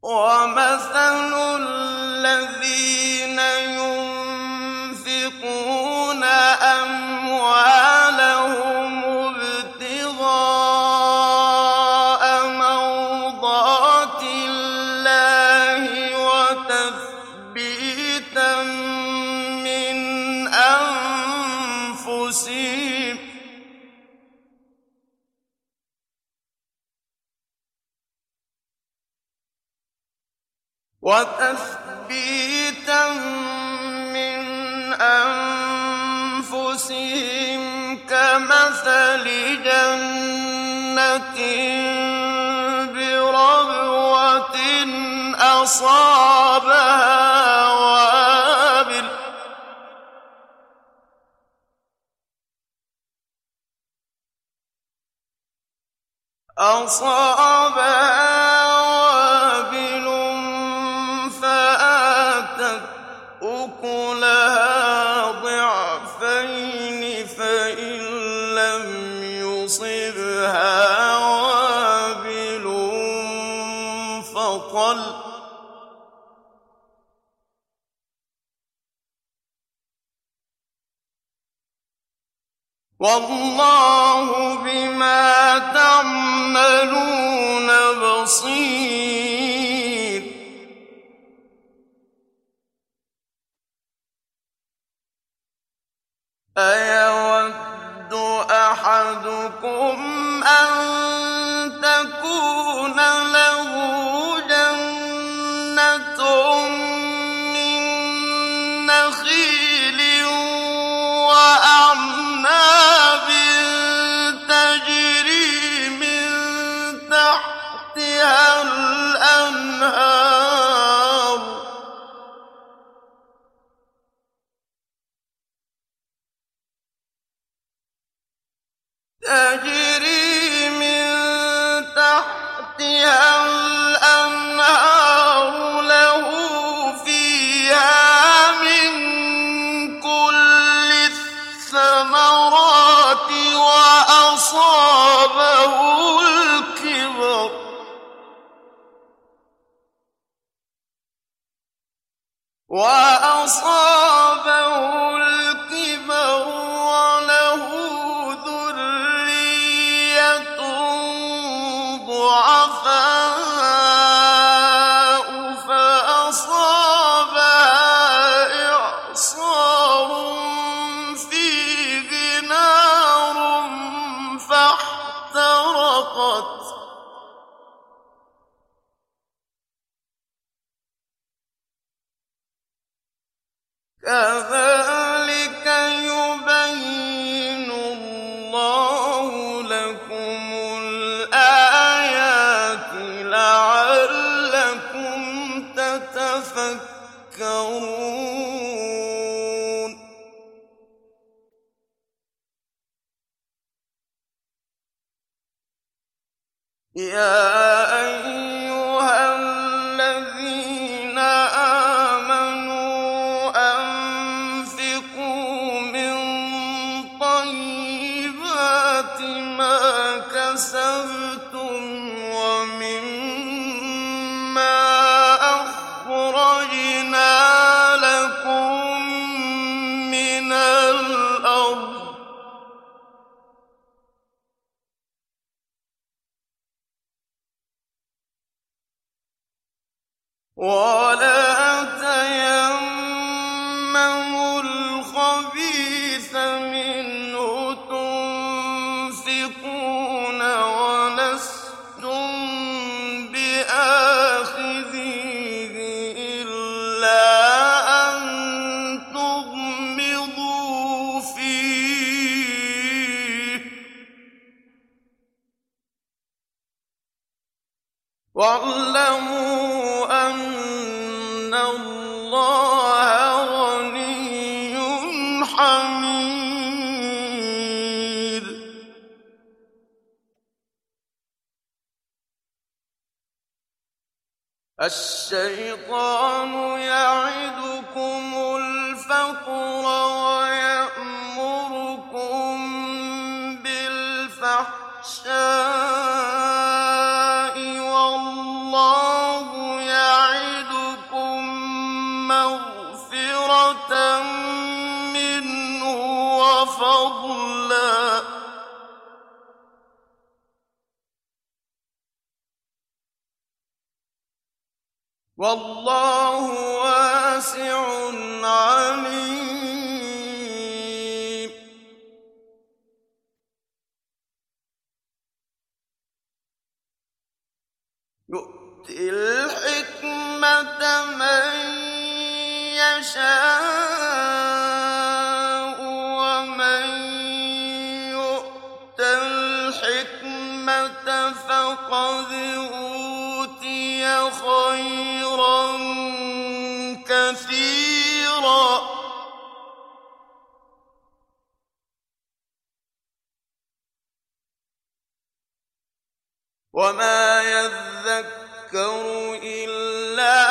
وَمَثَلُ الَّذِينَ يُنفِقُونَ أَمْوَالَهُمُ ابْتِغَاءَ مَرْضَاتِ اللَّهِ وَتَثْبِيتًا مِّنْ أَنفُسِهِمْ كَمَثَلِ جَنَّةٍ بِرَبْوَةٍ أَصَابَهَا وَابِلٌ فَآتَتْ أُكُلَهَا ضِعْفَيْنِ فَإِن لَّمْ يُصِبْهَا وَابِلٌ فَطَلٌّ ۗ وَاللَّهُ بِمَا تَعْمَلُونَ بَصِيرٌ أَيَوَدُّ أَحَدُكُمْ أَن تَكُونَ لَهُ جَنَّةٌ مِّن نَّخِيلٍ وَأَعْنَابٍ تَجْرِي مِن تَحْتِهَا الْأَنْهَارُ لَهُ فِيهَا مِن كُلِّ الثَّمَرَاتِ وَأَصَابَهُ الْكِبَرُ وَلَهُ ذُرِّيَّةٌ ضُعَفَاءُ فَأَصَابَهَا إِعْصَارٌ فِيهِ نَارٌ فَاحْتَرَقَتْ ۗ كَذَٰلِكَ يُبَيِّنُ اللَّهُ لَكُمُ الْآيَاتِ لَعَلَّكُمْ تَتَفَكَّرُونَ يَا أَيُّهَا الَّذِينَ آمَنُوا أَنفِقُوا مِن طَيِّبَاتِ مَا كَسَبْتُمْ وَمِمَّا أَخْرَجْنَا لَكُم مِّنَ الْأَرْضِ ۖ وَلَا تَيَمَّمُوا الْخَبِيثَ مِنْهُ تُنفِقُونَ وَلَسْتُم بِآخِذِيهِ إِلَّا أَن تُغْمِضُوا فِيهِ ۚ وَاعْلَمُوا أَنَّ اللَّهَ غَنِيٌّ حَمِيدٌ الشَّيْطَانُ يَعِدُكُمُ الْفَقْرَ وَيَأْمُرُكُم بِالْفَحْشَاءِ وَاللَّهُ والله واسع عليم يؤتي الحكمة من يشاء ومن يؤت الحكمة فقد أوتي خيرا كثيرا وما يذكر إلا